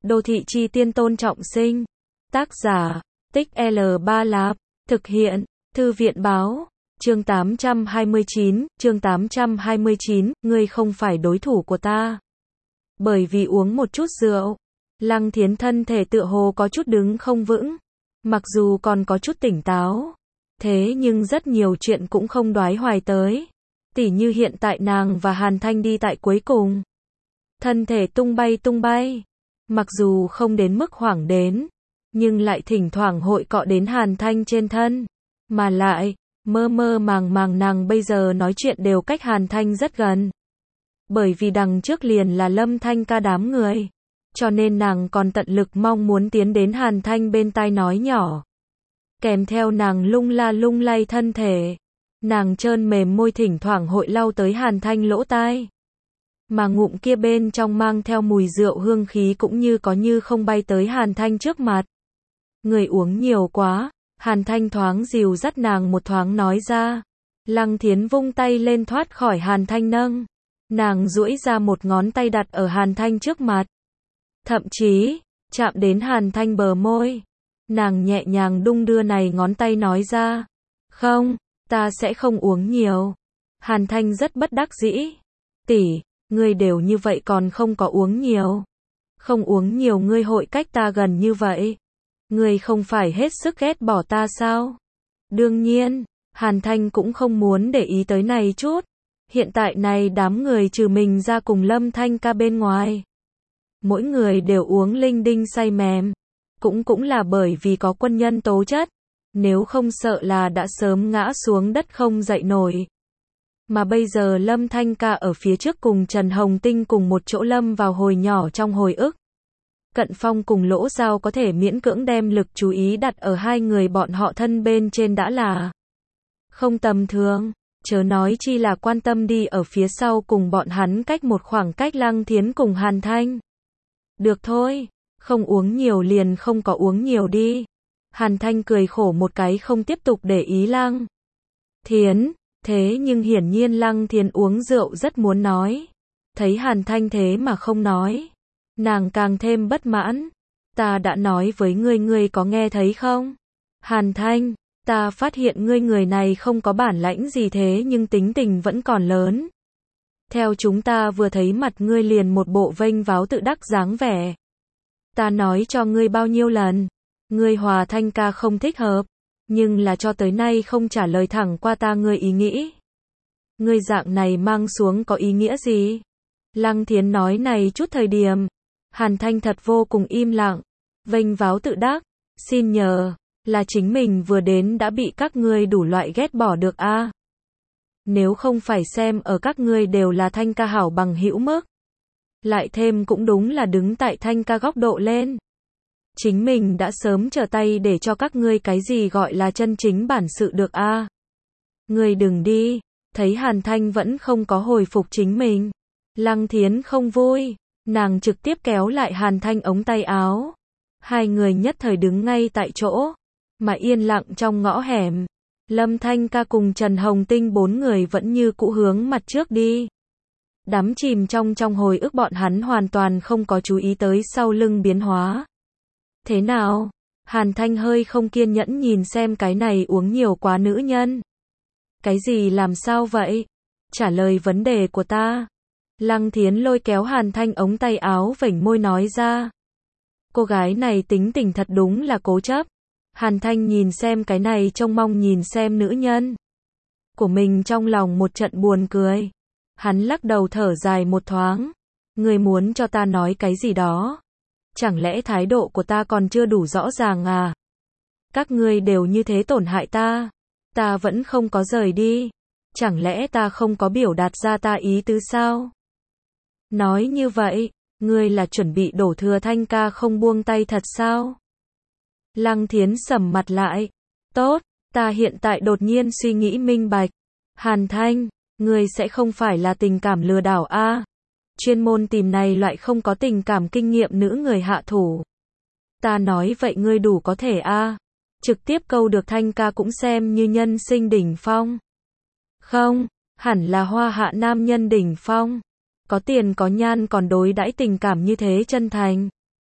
Đô thị chi tiên Tôn Trọng Sinh. Tác giả, Tích L3 Lạp. Thực hiện, Thư viện báo. Chương 829, ngươi không phải đối thủ của ta. Bởi vì uống một chút rượu, Lăng Thiến thân thể tựa hồ có chút đứng không vững. Mặc dù còn có chút tỉnh táo, thế nhưng rất nhiều chuyện cũng không đoái hoài tới. Tỉ như hiện tại nàng và Hàn Thanh đi tại cuối cùng. Thân thể tung bay. Mặc dù không đến mức hoảng đến, nhưng lại thỉnh thoảng hội cọ đến Hàn Thanh trên thân. Mà lại, mơ màng nàng bây giờ nói chuyện đều cách Hàn Thanh rất gần. Bởi vì đằng trước liền là Lâm Thanh ca đám người. Cho nên nàng còn tận lực mong muốn tiến đến Hàn Thanh bên tai nói nhỏ. Kèm theo nàng lung lay thân thể. Nàng trơn mềm môi thỉnh thoảng hội lau tới Hàn Thanh lỗ tai. Mà ngụm kia bên trong mang theo mùi rượu hương khí cũng như có như không bay tới Hàn Thanh trước mặt. Người uống nhiều quá, Hàn Thanh thoáng dìu dắt nàng một thoáng nói ra. Lăng Thiến vung tay lên thoát khỏi Hàn Thanh nâng. Nàng duỗi ra một ngón tay đặt ở Hàn Thanh trước mặt. Thậm chí, chạm đến Hàn Thanh bờ môi. Nàng nhẹ nhàng đung đưa này ngón tay nói ra. Không, ta sẽ không uống nhiều. Hàn Thanh rất bất đắc dĩ. Tỷ, ngươi đều như vậy còn không có uống nhiều. Không uống nhiều ngươi hội cách ta gần như vậy. Ngươi không phải hết sức ghét bỏ ta sao? Đương nhiên, Hàn Thanh cũng không muốn để ý tới này chút. Hiện tại này đám người trừ mình ra cùng Lâm Thanh ca bên ngoài. Mỗi người đều uống linh đinh say mềm. Cũng là bởi vì có quân nhân tố chất. Nếu không sợ là đã sớm ngã xuống đất không dậy nổi. Mà bây giờ Lâm Thanh ca ở phía trước cùng Trần Hồng Tinh cùng một chỗ lâm vào hồi nhỏ trong hồi ức. Cận Phong cùng Lỗ Giao có thể miễn cưỡng đem lực chú ý đặt ở hai người bọn họ thân bên trên đã là không tầm thường, chớ nói chi là quan tâm đi ở phía sau cùng bọn hắn cách một khoảng cách Lăng Thiến cùng Hàn Thanh. Được thôi, không uống nhiều liền không có uống nhiều đi. Hàn Thanh cười khổ một cái không tiếp tục để ý Lăng Thiến. Thế nhưng hiển nhiên Lăng Thiến uống rượu rất muốn nói. Thấy Hàn Thanh thế mà không nói. Nàng càng thêm bất mãn. Ta đã nói với ngươi có nghe thấy không? Hàn Thanh, ta phát hiện ngươi người này không có bản lãnh gì thế nhưng tính tình vẫn còn lớn. Theo chúng ta vừa thấy mặt ngươi liền một bộ vênh váo tự đắc dáng vẻ. Ta nói cho ngươi bao nhiêu lần. Ngươi hòa Thanh ca không thích hợp. Nhưng là cho tới nay không trả lời thẳng qua ta ngươi ý nghĩ. Ngươi dạng này mang xuống có ý nghĩa gì? Lăng Thiến nói này chút thời điểm. Hàn Thanh thật vô cùng im lặng. Vênh váo tự đắc. Xin nhờ, là chính mình vừa đến đã bị các ngươi đủ loại ghét bỏ được a. Nếu không phải xem ở các ngươi đều là Thanh ca hảo bằng hữu mức. Lại thêm cũng đúng là đứng tại Thanh ca góc độ lên. Chính mình đã sớm trở tay để cho các ngươi cái gì gọi là chân chính bản sự được a. Ngươi đừng đi. Thấy Hàn Thanh vẫn không có hồi phục chính mình. Lăng Thiến không vui. Nàng trực tiếp kéo lại Hàn Thanh ống tay áo. Hai người nhất thời đứng ngay tại chỗ. Mà yên lặng trong ngõ hẻm. Lâm Thanh ca cùng Trần Hồng Tinh bốn người vẫn như cũ hướng mặt trước đi. Đắm chìm trong hồi ức bọn hắn hoàn toàn không có chú ý tới sau lưng biến hóa. Thế nào? Hàn Thanh hơi không kiên nhẫn nhìn xem cái này uống nhiều quá nữ nhân. Cái gì làm sao vậy? Trả lời vấn đề của ta. Lăng Thiến lôi kéo Hàn Thanh ống tay áo vểnh môi nói ra. Cô gái này tính tình thật đúng là cố chấp. Hàn Thanh nhìn xem cái này trông mong nhìn xem nữ nhân của mình trong lòng một trận buồn cười. Hắn lắc đầu thở dài một thoáng. Ngươi muốn cho ta nói cái gì đó? Chẳng lẽ thái độ của ta còn chưa đủ rõ ràng à? Các ngươi đều như thế tổn hại ta. Ta vẫn không có rời đi. Chẳng lẽ ta không có biểu đạt ra ta ý tứ sao? Nói như vậy, ngươi là chuẩn bị đổ thừa Thanh ca không buông tay thật sao? Lăng Thiến sầm mặt lại. Tốt, ta hiện tại đột nhiên suy nghĩ minh bạch. Hàn Thanh, ngươi sẽ không phải là tình cảm lừa đảo a? Chuyên môn tìm này loại không có tình cảm kinh nghiệm nữ người hạ thủ. Ta nói vậy ngươi đủ có thể a? Trực tiếp câu được Thanh ca cũng xem như nhân sinh đỉnh phong. Không, hẳn là hoa hạ nam nhân đỉnh phong. Có tiền có nhan còn đối đãi tình cảm như thế chân thành.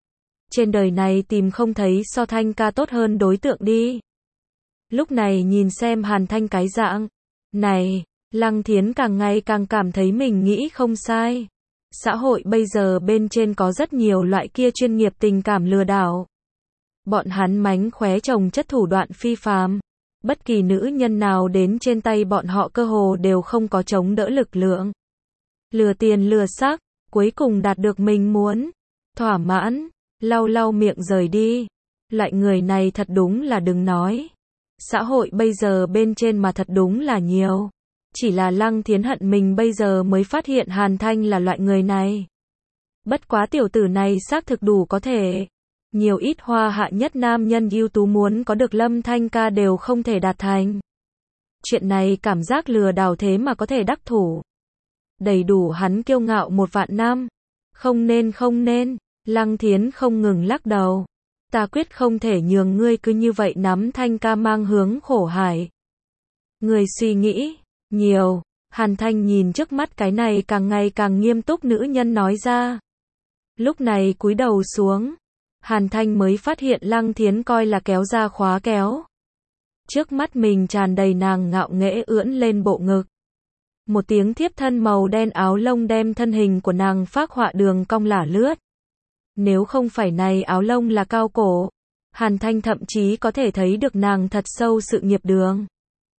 Trên đời này tìm không thấy so Thanh ca tốt hơn đối tượng đi. Lúc này nhìn xem Hàn Thanh cái dạng này, Lăng Thiến càng ngày càng cảm thấy mình nghĩ không sai. Xã hội bây giờ bên trên có rất nhiều loại kia chuyên nghiệp tình cảm lừa đảo. Bọn hắn mánh khóe trồng chất thủ đoạn phi phàm. Bất kỳ nữ nhân nào đến trên tay bọn họ cơ hồ đều không có chống đỡ lực lượng. Lừa tiền lừa xác, cuối cùng đạt được mình muốn. Thỏa mãn, lau lau miệng rời đi. Loại người này thật đúng là đừng nói. Xã hội bây giờ bên trên mà thật đúng là nhiều. Chỉ là Lăng Thiến hận mình bây giờ mới phát hiện Hàn Thanh là loại người này. Bất quá tiểu tử này xác thực đủ có thể. Nhiều ít hoa hạ nhất nam nhân ưu tú muốn có được Lâm Thanh ca đều không thể đạt thành. Chuyện này cảm giác lừa đảo thế mà có thể đắc thủ. Đầy đủ hắn kiêu ngạo một vạn năm. Không nên, Lăng Thiến không ngừng lắc đầu. Ta quyết không thể nhường ngươi cứ như vậy nắm Thanh ca mang hướng khổ hải. Ngươi suy nghĩ nhiều. Hàn Thanh nhìn trước mắt cái này càng ngày càng nghiêm túc nữ nhân nói ra. Lúc này cúi đầu xuống. Hàn Thanh mới phát hiện Lăng Thiến coi là kéo ra khóa kéo. Trước mắt mình tràn đầy nàng ngạo nghễ ưỡn lên bộ ngực. Một tiếng thiếp thân màu đen áo lông đem thân hình của nàng phác họa đường cong lả lướt. Nếu không phải này áo lông là cao cổ, Hàn Thanh thậm chí có thể thấy được nàng thật sâu sự nghiệp đường.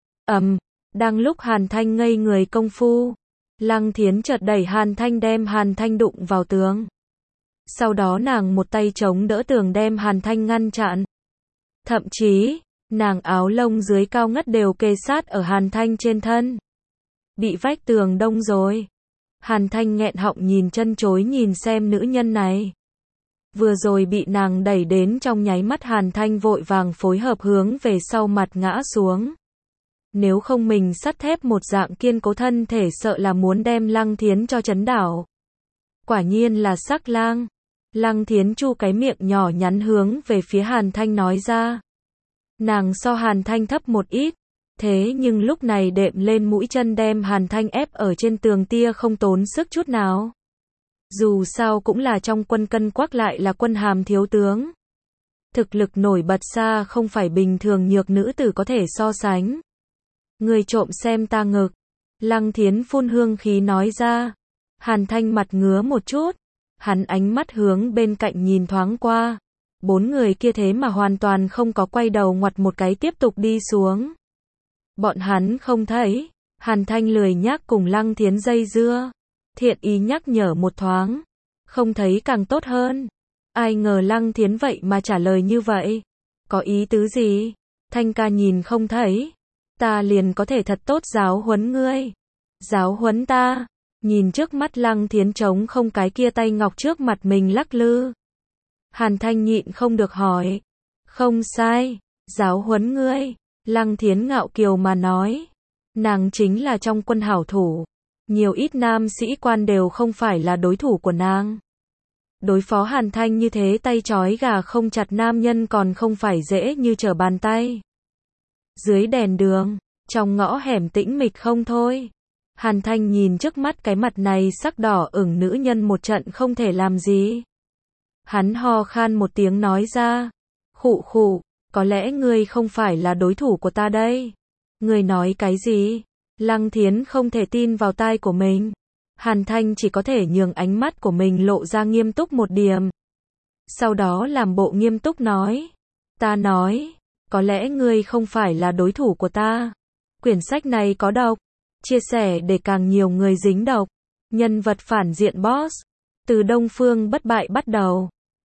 Đang lúc Hàn Thanh ngây người công phu, Lăng Thiến chợt đẩy Hàn Thanh đem Hàn Thanh đụng vào tường. Sau đó nàng một tay chống đỡ tường đem Hàn Thanh ngăn chặn. Thậm chí, nàng áo lông dưới cao ngất đều kề sát ở Hàn Thanh trên thân. Bị vách tường đông rồi. Hàn Thanh nghẹn họng nhìn chân chối nhìn xem nữ nhân này. Vừa rồi bị nàng đẩy đến trong nháy mắt Hàn Thanh vội vàng phối hợp hướng về sau mặt ngã xuống. Nếu không mình sắt thép một dạng kiên cố thân thể sợ là muốn đem Lăng Thiến cho chấn đảo. Quả nhiên là sắc lang. Lăng Thiến chu cái miệng nhỏ nhắn hướng về phía Hàn Thanh nói ra. Nàng so Hàn Thanh thấp một ít. Thế nhưng lúc này đệm lên mũi chân đem Hàn Thanh ép ở trên tường tia không tốn sức chút nào. Dù sao cũng là trong quân cân quắc lại là quân hàm thiếu tướng. Thực lực nổi bật xa không phải bình thường nhược nữ tử có thể so sánh. Người trộm xem ta ngực. Lăng Thiến phun hương khí nói ra. Hàn Thanh mặt ngứa một chút. Hắn ánh mắt hướng bên cạnh nhìn thoáng qua. Bốn người kia thế mà hoàn toàn không có quay đầu ngoặt một cái tiếp tục đi xuống. Bọn hắn không thấy. Hàn Thanh lười nhác cùng Lăng Thiến dây dưa. Thiện ý nhắc nhở một thoáng. Không thấy càng tốt hơn. Ai ngờ Lăng Thiến vậy mà trả lời như vậy. Có ý tứ gì? Thanh ca nhìn không thấy. Ta liền có thể thật tốt giáo huấn ngươi. Giáo huấn ta. Nhìn trước mắt Lăng Thiến trống không cái kia tay ngọc trước mặt mình lắc lư. Hàn Thanh nhịn không được hỏi. Không sai. Giáo huấn ngươi. Lăng Thiến ngạo kiều mà nói. Nàng chính là trong quân hảo thủ. Nhiều ít nam sĩ quan đều không phải là đối thủ của nàng. Đối phó Hàn Thanh như thế tay trói gà không chặt nam nhân còn không phải dễ như trở bàn tay. Dưới đèn đường, trong ngõ hẻm tĩnh mịch không thôi. Hàn Thanh nhìn trước mắt cái mặt này sắc đỏ ửng nữ nhân một trận không thể làm gì. Hắn ho khan một tiếng nói ra. Khụ khụ, có lẽ ngươi không phải là đối thủ của ta đây. Ngươi nói cái gì? Lăng Thiến không thể tin vào tai của mình. Hàn Thanh chỉ có thể nhường ánh mắt của mình lộ ra nghiêm túc một điểm. Sau đó làm bộ nghiêm túc nói. Ta nói, có lẽ ngươi không phải là đối thủ của ta. Quyển sách này có độc. Chia sẻ để càng nhiều người dính độc. Nhân vật phản diện boss. Từ Đông Phương bất bại bắt đầu.